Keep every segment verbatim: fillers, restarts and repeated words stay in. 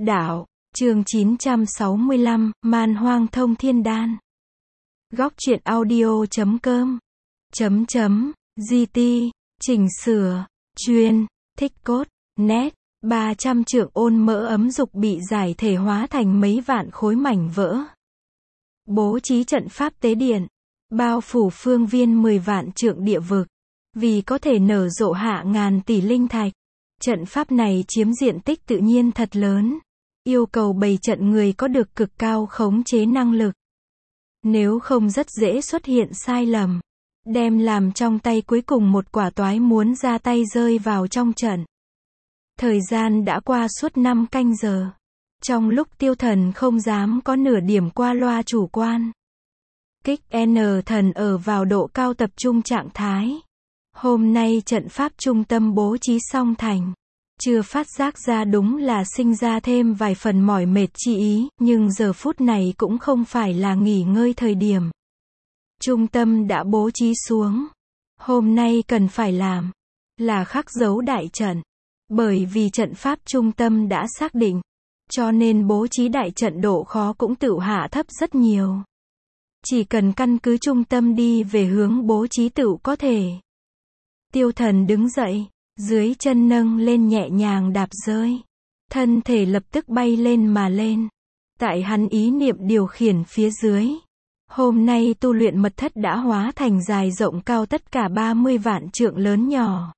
Đạo, chương chín trăm sáu mươi lăm, Man Hoang Thông Thiên Đan. Góc truyện audio chấm com. Chấm chấm, giê tê, chỉnh sửa, chuyên, thích cốt, net, ba trăm trượng ôn mỡ ấm dục bị giải thể hóa thành mấy vạn khối mảnh vỡ. Bố trí trận pháp tế điện, bao phủ phương viên mười vạn trượng địa vực, vì có thể nở rộ hạ ngàn tỷ linh thạch. Trận pháp này chiếm diện tích tự nhiên thật lớn, yêu cầu bày trận người có được cực cao khống chế năng lực. Nếu không rất dễ xuất hiện sai lầm, đem làm trong tay cuối cùng một quả toái muốn ra tay rơi vào trong trận. Thời gian đã qua suốt năm canh giờ. Trong lúc Tiêu Thần không dám có nửa điểm qua loa chủ quan. Kích N thần ở vào độ cao tập trung trạng thái. Hôm nay trận pháp trung tâm bố trí xong thành. Chưa phát giác ra đúng là sinh ra thêm vài phần mỏi mệt chi ý, nhưng giờ phút này cũng không phải là nghỉ ngơi thời điểm. Trung tâm đã bố trí xuống. Hôm nay cần phải làm là khắc dấu đại trận. Bởi vì trận pháp trung tâm đã xác định, cho nên bố trí đại trận độ khó cũng tự hạ thấp rất nhiều. Chỉ cần căn cứ trung tâm đi về hướng bố trí tự có thể. Tiêu Thần đứng dậy, dưới chân nâng lên nhẹ nhàng đạp rơi. Thân thể lập tức bay lên mà lên. Tại hắn ý niệm điều khiển phía dưới. Hôm nay tu luyện mật thất đã hóa thành dài rộng cao tất cả ba mươi vạn trượng lớn nhỏ.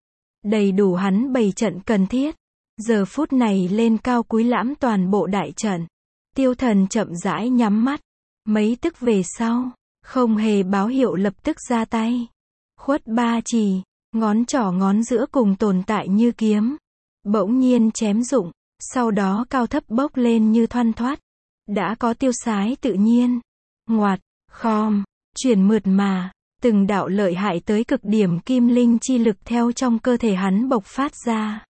Đầy đủ hắn bày trận cần thiết. Giờ phút này lên cao cúi lãm toàn bộ đại trận. Tiêu Thần chậm rãi nhắm mắt. Mấy tức về sau, không hề báo hiệu lập tức ra tay. Khuất ba chỉ, ngón trỏ ngón giữa cùng tồn tại như kiếm. Bỗng nhiên chém rụng, sau đó cao thấp bốc lên như thoăn thoắt. Đã có tiêu sái tự nhiên. Ngoặt, khom, chuyển mượt mà. Từng đạo lợi hại tới cực điểm kim linh chi lực theo trong cơ thể hắn bộc phát ra.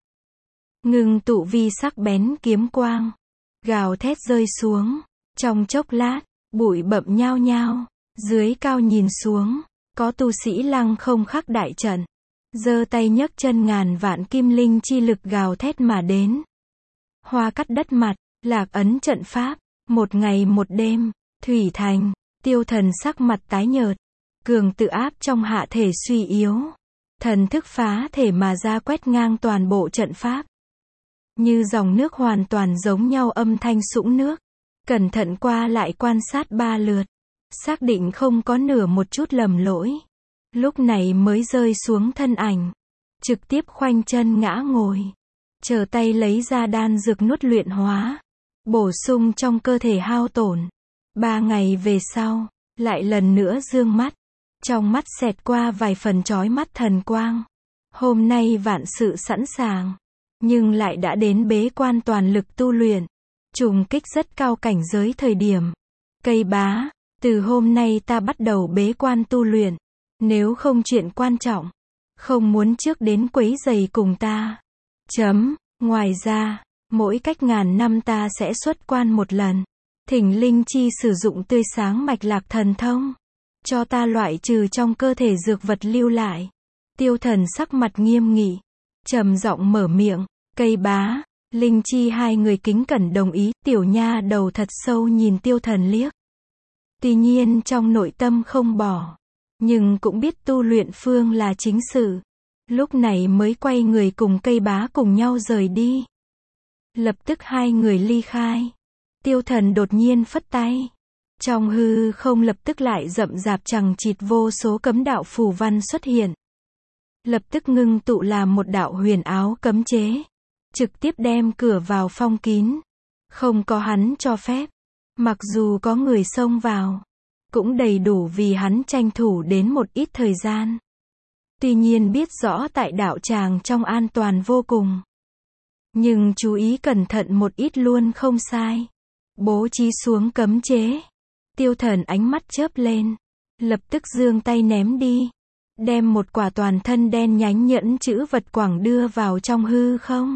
Ngưng tụ vi sắc bén kiếm quang. Gào thét rơi xuống. Trong chốc lát, bụi bậm nhao nhao. Dưới cao nhìn xuống, có tu sĩ lăng không khắc đại trận. Giơ tay nhấc chân ngàn vạn kim linh chi lực gào thét mà đến. Hoa cắt đất mặt, lạc ấn trận pháp. Một ngày một đêm, thủy thành. Tiêu Thần sắc mặt tái nhợt. Cường tự áp trong hạ thể suy yếu. Thần thức phá thể mà ra quét ngang toàn bộ trận pháp. Như dòng nước hoàn toàn giống nhau âm thanh sũng nước. Cẩn thận qua lại quan sát ba lượt. Xác định không có nửa một chút lầm lỗi. Lúc này mới rơi xuống thân ảnh. Trực tiếp khoanh chân ngã ngồi. Chờ tay lấy ra đan dược nuốt luyện hóa. Bổ sung trong cơ thể hao tổn. Ba ngày về sau, lại lần nữa dương mắt. Trong mắt xẹt qua vài phần chói mắt thần quang. Hôm nay vạn sự sẵn sàng. Nhưng lại đã đến bế quan toàn lực tu luyện. Trùng kích rất cao cảnh giới thời điểm. Cây bá, từ hôm nay ta bắt đầu bế quan tu luyện. Nếu không chuyện quan trọng, không muốn trước đến quấy rầy cùng ta. Chấm, ngoài ra, mỗi cách ngàn năm ta sẽ xuất quan một lần. Thỉnh linh chi sử dụng tươi sáng mạch lạc thần thông. Cho ta loại trừ trong cơ thể dược vật lưu lại. Tiêu Thần sắc mặt nghiêm nghị. Trầm giọng mở miệng. Cây bá, linh chi hai người kính cẩn đồng ý. Tiểu nha đầu thật sâu nhìn Tiêu Thần liếc. Tuy nhiên trong nội tâm không bỏ. Nhưng cũng biết tu luyện phương là chính sự. Lúc này mới quay người cùng cây bá cùng nhau rời đi. Lập tức hai người ly khai. Tiêu Thần đột nhiên phất tay. Trong hư không lập tức lại rậm rạp chằng chịt vô số cấm đạo phù văn xuất hiện. Lập tức ngưng tụ làm một đạo huyền áo cấm chế. Trực tiếp đem cửa vào phong kín. Không có hắn cho phép. Mặc dù có người xông vào. Cũng đầy đủ vì hắn tranh thủ đến một ít thời gian. Tuy nhiên biết rõ tại đạo tràng trong an toàn vô cùng. Nhưng chú ý cẩn thận một ít luôn không sai. Bố trí xuống cấm chế. Tiêu Thần ánh mắt chớp lên. Lập tức giương tay ném đi. Đem một quả toàn thân đen nhánh nhẫn chữ vật quảng đưa vào trong hư không.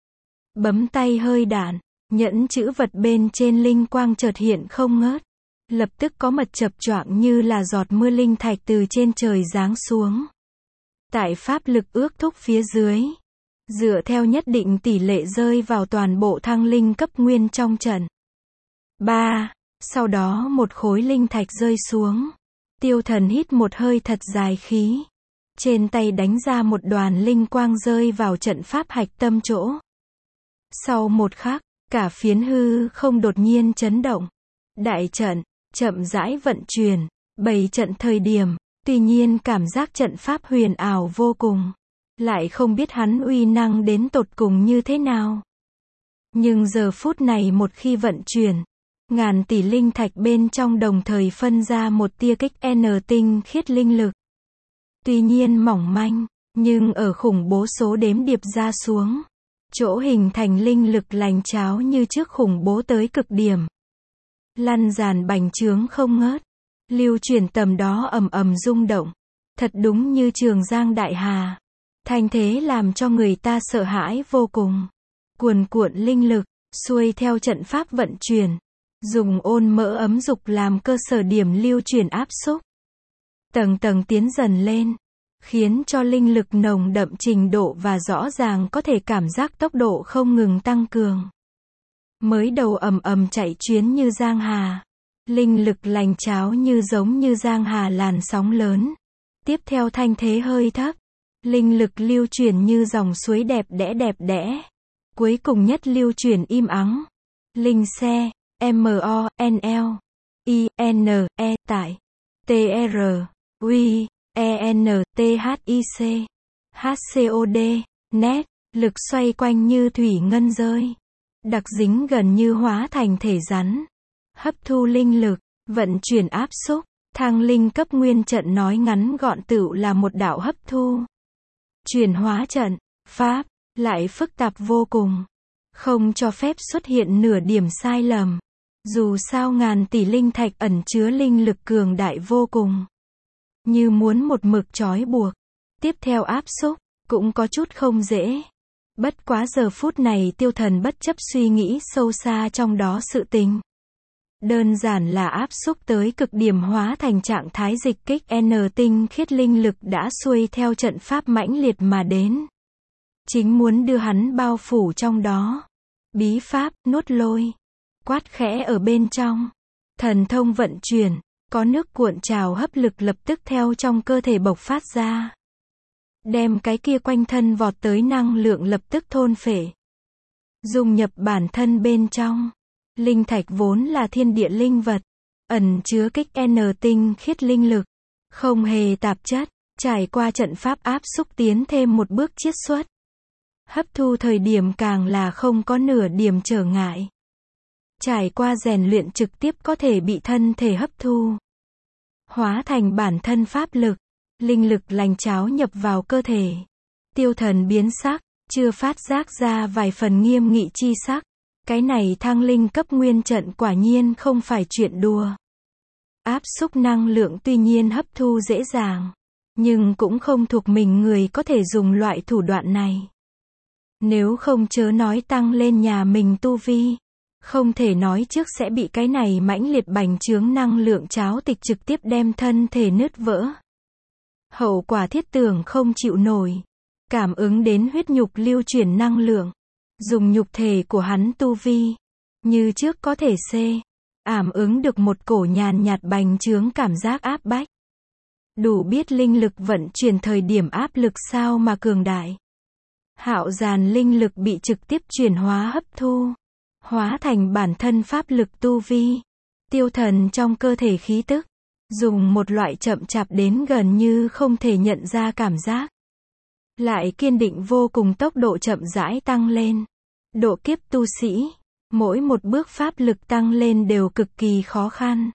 Bấm tay hơi đạn. Nhẫn chữ vật bên trên linh quang chợt hiện không ngớt. Lập tức có mật chập choạng như là giọt mưa linh thạch từ trên trời giáng xuống. Tại pháp lực ước thúc phía dưới. dựa theo nhất định tỷ lệ rơi vào toàn bộ thăng linh cấp nguyên trong trận. ba. Sau đó một khối linh thạch rơi xuống. Tiêu Thần hít một hơi thật dài khí. Trên tay đánh ra một đoàn linh quang rơi vào trận pháp hạch tâm chỗ. Sau một khắc, cả phiến hư không đột nhiên chấn động. Đại trận, chậm rãi vận chuyển, bảy trận thời điểm, tuy nhiên cảm giác trận pháp huyền ảo vô cùng. Lại không biết hắn uy năng đến tột cùng như thế nào. Nhưng giờ phút này một khi vận chuyển, ngàn tỷ linh thạch bên trong đồng thời phân ra một tia kích N tinh khiết linh lực. Tuy nhiên mỏng manh, nhưng ở khủng bố số đếm điệp ra xuống, chỗ hình thành linh lực lành cháo như trước khủng bố tới cực điểm. Lăn dàn bành trướng không ngớt, lưu chuyển tầm đó ầm ầm rung động, thật đúng như Trường Giang Đại Hà. Thanh thế làm cho người ta sợ hãi vô cùng. Cuồn cuộn linh lực, xuôi theo trận pháp vận chuyển, dùng ôn mỡ ấm dục làm cơ sở điểm lưu chuyển áp xúc. Tầng tầng tiến dần lên, khiến cho linh lực nồng đậm trình độ và rõ ràng có thể cảm giác tốc độ không ngừng tăng cường. Mới đầu ầm ầm chạy chuyến như giang hà, linh lực lành cháo như giống như giang hà làn sóng lớn. Tiếp theo thanh thế hơi thấp, linh lực lưu chuyển như dòng suối đẹp đẽ đẹp đẽ. Cuối cùng nhất lưu chuyển im ắng. Linh xe, M O N L, I N E tại, T R, Q, E N T H I C, H C O D, nét, lực xoay quanh như thủy ngân rơi. Đặc dính gần như hóa thành thể rắn. Hấp thu linh lực, vận chuyển áp xúc, thăng linh cấp nguyên trận nói ngắn gọn tựu là một đạo hấp thu. Chuyển hóa trận, pháp, lại phức tạp vô cùng. Không cho phép xuất hiện nửa điểm sai lầm. Dù sao ngàn tỷ linh thạch ẩn chứa linh lực cường đại vô cùng. Như muốn một mực trói buộc. Tiếp theo áp xúc, cũng có chút không dễ. Bất quá giờ phút này Tiêu Thần bất chấp suy nghĩ sâu xa trong đó sự tình. Đơn giản là áp xúc tới cực điểm hóa thành trạng thái dịch kích N tinh khiết linh lực đã xuôi theo trận pháp mãnh liệt mà đến. Chính muốn đưa hắn bao phủ trong đó. Bí pháp, nuốt lôi. Quát khẽ ở bên trong. Thần thông vận chuyển, có nước cuộn trào hấp lực lập tức theo trong cơ thể bộc phát ra. Đem cái kia quanh thân vọt tới năng lượng lập tức thôn phệ. Dung nhập bản thân bên trong. Linh thạch vốn là thiên địa linh vật, ẩn chứa kích N tinh khiết linh lực, không hề tạp chất, trải qua trận pháp áp xúc tiến thêm một bước chiết xuất. Hấp thu thời điểm càng là không có nửa điểm trở ngại. Trải qua rèn luyện trực tiếp có thể bị thân thể hấp thu. Hóa thành bản thân pháp lực, linh lực lành cháo nhập vào cơ thể. Tiêu Thần biến sắc, chưa phát giác ra vài phần nghiêm nghị chi sắc. Cái này thăng linh cấp nguyên trận quả nhiên không phải chuyện đùa. Áp xúc năng lượng tuy nhiên hấp thu dễ dàng, nhưng cũng không thuộc mình người có thể dùng loại thủ đoạn này. Nếu không chớ nói tăng lên nhà mình tu vi, không thể nói trước sẽ bị cái này mãnh liệt bành trướng năng lượng cháo tịch trực tiếp đem thân thể nứt vỡ. Hậu quả thiết tưởng không chịu nổi, cảm ứng đến huyết nhục lưu chuyển năng lượng. Dùng nhục thể của hắn tu vi, như trước có thể xê, ảm ứng được một cổ nhàn nhạt bành trướng cảm giác áp bách. Đủ biết linh lực vận chuyển thời điểm áp lực sao mà cường đại. Hạo dàn linh lực bị trực tiếp chuyển hóa hấp thu, hóa thành bản thân pháp lực tu vi. Tiêu Thần trong cơ thể khí tức, dùng một loại chậm chạp đến gần như không thể nhận ra cảm giác. Lại kiên định vô cùng tốc độ chậm rãi tăng lên. Độ kiếp tu sĩ, mỗi một bước pháp lực tăng lên đều cực kỳ khó khăn.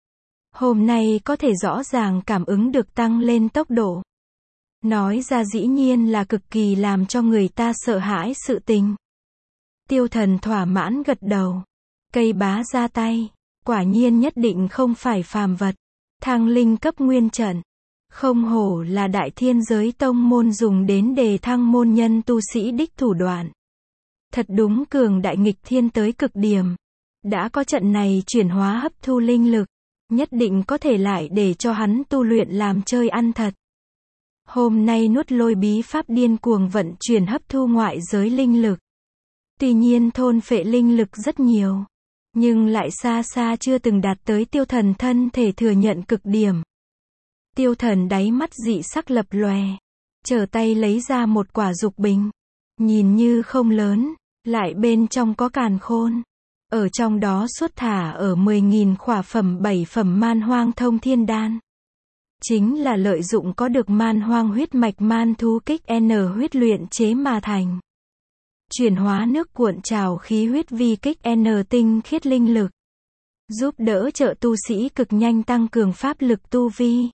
Hôm nay có thể rõ ràng cảm ứng được tăng lên tốc độ. Nói ra dĩ nhiên là cực kỳ làm cho người ta sợ hãi sự tình. Tiêu Thần thỏa mãn gật đầu. Cây bá ra tay, quả nhiên nhất định không phải phàm vật. Thăng linh cấp nguyên trận. Không hổ là đại thiên giới tông môn dùng đến đề thăng môn nhân tu sĩ đích thủ đoạn. Thật đúng cường đại nghịch thiên tới cực điểm. Đã có trận này chuyển hóa hấp thu linh lực, nhất định có thể lại để cho hắn tu luyện làm chơi ăn thật. Hôm nay nuốt lôi bí pháp điên cuồng vận chuyển hấp thu ngoại giới linh lực. Tuy nhiên thôn phệ linh lực rất nhiều, nhưng lại xa xa chưa từng đạt tới tiêu thần thân thể thừa nhận cực điểm. Tiêu thần đáy mắt dị sắc lập lòe, trở tay lấy ra một quả dục bình. Nhìn như không lớn, lại bên trong có càn khôn. Ở trong đó suốt thả ở mười nghìn khỏa phẩm bảy phẩm man hoang thông thiên đan. Chính là lợi dụng có được man hoang huyết mạch man thú kích N huyết luyện chế mà thành. Chuyển hóa nước cuộn trào khí huyết vi kích N tinh khiết linh lực. Giúp đỡ trợ tu sĩ cực nhanh tăng cường pháp lực tu vi.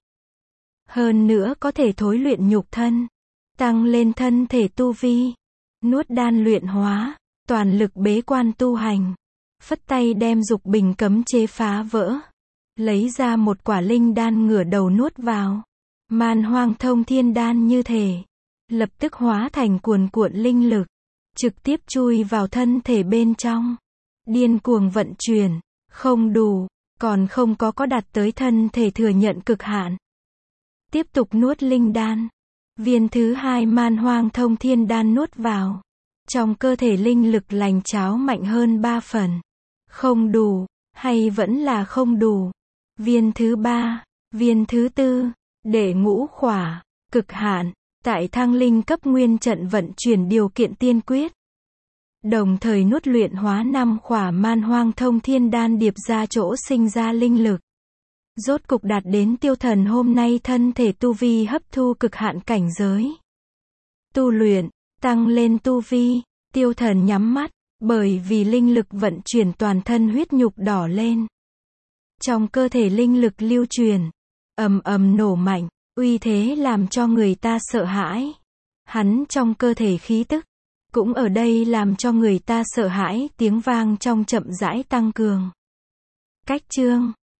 Hơn nữa có thể thối luyện nhục thân, tăng lên thân thể tu vi. Nuốt đan luyện hóa, toàn lực bế quan tu hành. Phất tay đem dục bình cấm chế phá vỡ. Lấy ra một quả linh đan ngửa đầu nuốt vào. Man hoang thông thiên đan như thể lập tức hóa thành cuồn cuộn linh lực, trực tiếp chui vào thân thể bên trong. Điên cuồng vận chuyển, không đủ, còn không có có đạt tới thân thể thừa nhận cực hạn. Tiếp tục nuốt linh đan. Viên thứ hai man hoang thông thiên đan nuốt vào. Trong cơ thể linh lực lành cháo mạnh hơn ba phần. Không đủ, hay vẫn là không đủ. Viên thứ ba, viên thứ tư, để ngũ khỏa, cực hạn, tại thăng linh cấp nguyên trận vận chuyển điều kiện tiên quyết. Đồng thời nuốt luyện hóa năm khỏa man hoang thông thiên đan điệp ra chỗ sinh ra linh lực. Rốt cục đạt đến tiêu thần hôm nay thân thể tu vi hấp thu cực hạn cảnh giới. Tu luyện, tăng lên tu vi, tiêu thần nhắm mắt, bởi vì linh lực vận chuyển toàn thân huyết nhục đỏ lên. Trong cơ thể linh lực lưu truyền, ầm ầm nổ mạnh, uy thế làm cho người ta sợ hãi. Hắn trong cơ thể khí tức, cũng ở đây làm cho người ta sợ hãi, tiếng vang trong chậm rãi tăng cường. Cách chương